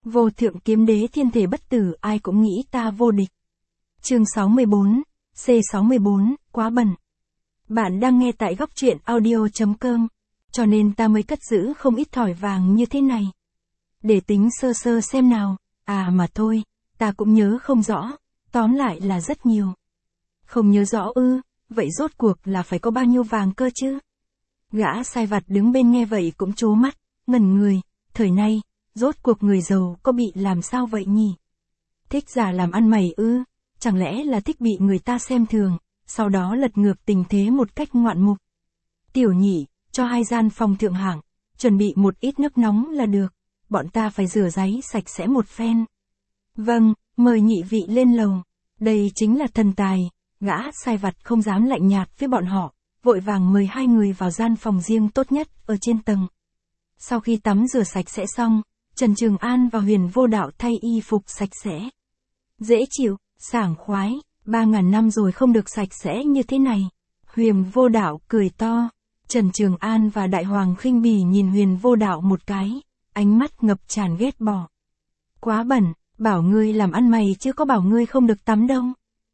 Vô thượng kiếm đế thiên thể bất tử, ai cũng nghĩ ta vô địch. Chương 64, C64, quá bẩn. Bạn đang nghe tại góc truyện audio.com, cho nên ta mới cất giữ không ít thỏi vàng như thế này. Để tính sơ sơ xem nào, mà thôi, ta cũng nhớ không rõ, tóm lại là rất nhiều. Không nhớ rõ ư, vậy rốt cuộc là phải có bao nhiêu vàng cơ chứ? Gã sai vặt đứng bên nghe vậy cũng trố mắt, ngẩn người, thời nay, rốt cuộc người giàu có bị làm sao vậy nhỉ? Thích giả làm ăn mày ư, chẳng lẽ là thích bị người ta xem thường, sau đó lật ngược tình thế một cách ngoạn mục. Tiểu nhị, cho 2 gian phòng thượng hạng, chuẩn bị một ít nước nóng là được, bọn ta phải rửa ráy sạch sẽ một phen. Vâng, mời nhị vị lên lầu, đây chính là thần tài, gã sai vặt không dám lạnh nhạt với bọn họ, vội vàng mời 2 người vào gian phòng riêng tốt nhất ở trên tầng. Sau khi tắm rửa sạch sẽ xong, Trần Trường An và Huyền Vô Đạo thay y phục sạch sẽ. Dễ chịu, sảng khoái, 3.000 năm rồi không được sạch sẽ như thế này. Huyền Vô Đạo cười to. Trần Trường An và Đại Hoàng khinh bỉ nhìn Huyền Vô Đạo một cái, ánh mắt ngập tràn ghét bỏ. Quá bẩn, bảo ngươi làm ăn mày chứ có bảo ngươi không được tắm đâu.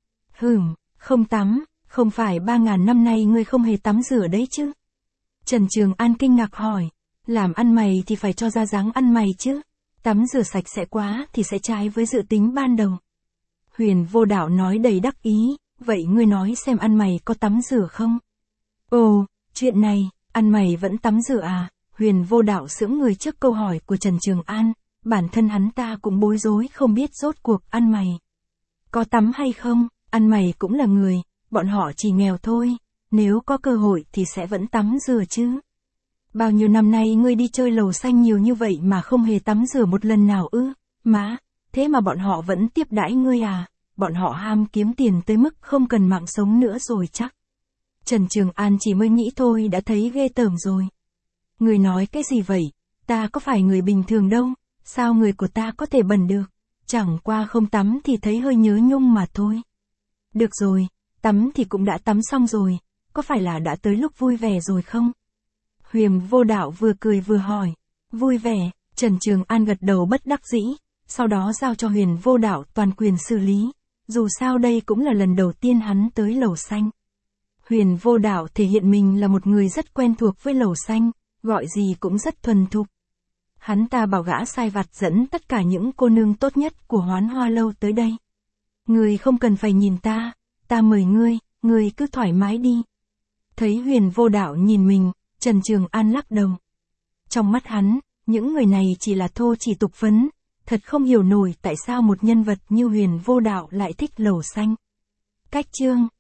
Không tắm, không phải 3.000 năm nay ngươi không hề tắm rửa đấy chứ? Trần Trường An kinh ngạc hỏi, làm ăn mày thì phải cho ra dáng ăn mày chứ, tắm rửa sạch sẽ quá thì sẽ trái với dự tính ban đầu. Huyền Vô Đạo nói đầy đắc ý, vậy ngươi nói xem ăn mày có tắm rửa không? Ồ, chuyện này, ăn mày vẫn tắm rửa à? Huyền Vô Đạo sững người trước câu hỏi của Trần Trường An, bản thân hắn ta cũng bối rối không biết rốt cuộc ăn mày có tắm hay không, ăn mày cũng là người, bọn họ chỉ nghèo thôi, nếu có cơ hội thì sẽ vẫn tắm rửa chứ. Bao nhiêu năm nay ngươi đi chơi lầu xanh nhiều như vậy mà không hề tắm rửa một lần nào ư? Má, thế mà bọn họ vẫn tiếp đãi ngươi à? Bọn họ ham kiếm tiền tới mức không cần mạng sống nữa rồi chắc. Trần Trường An chỉ mới nghĩ thôi đã thấy ghê tởm rồi. Ngươi nói cái gì vậy? Ta có phải người bình thường đâu, sao người của ta có thể bẩn được? Chẳng qua không tắm thì thấy hơi nhớ nhung mà thôi. Được rồi, tắm thì cũng đã tắm xong rồi, có phải là đã tới lúc vui vẻ rồi không? Huyền Vô Đạo vừa cười vừa hỏi. Vui vẻ, Trần Trường An gật đầu bất đắc dĩ, sau đó giao cho Huyền Vô Đạo toàn quyền xử lý, dù sao đây cũng là lần đầu tiên hắn tới lầu xanh. Huyền Vô Đạo thể hiện mình là một người rất quen thuộc với lầu xanh, gọi gì cũng rất thuần thục. Hắn ta bảo gã sai vặt dẫn tất cả những cô nương tốt nhất của Hoán Hoa lâu tới đây. Ngươi không cần phải nhìn ta mời ngươi cứ thoải mái đi. Thấy Huyền Vô Đạo nhìn mình, Trần Trường An lắc đầu. Trong mắt hắn, những người này chỉ là thô chỉ tục phấn, thật không hiểu nổi tại sao một nhân vật như Huyền Vô Đạo lại thích lầu xanh. Cách chương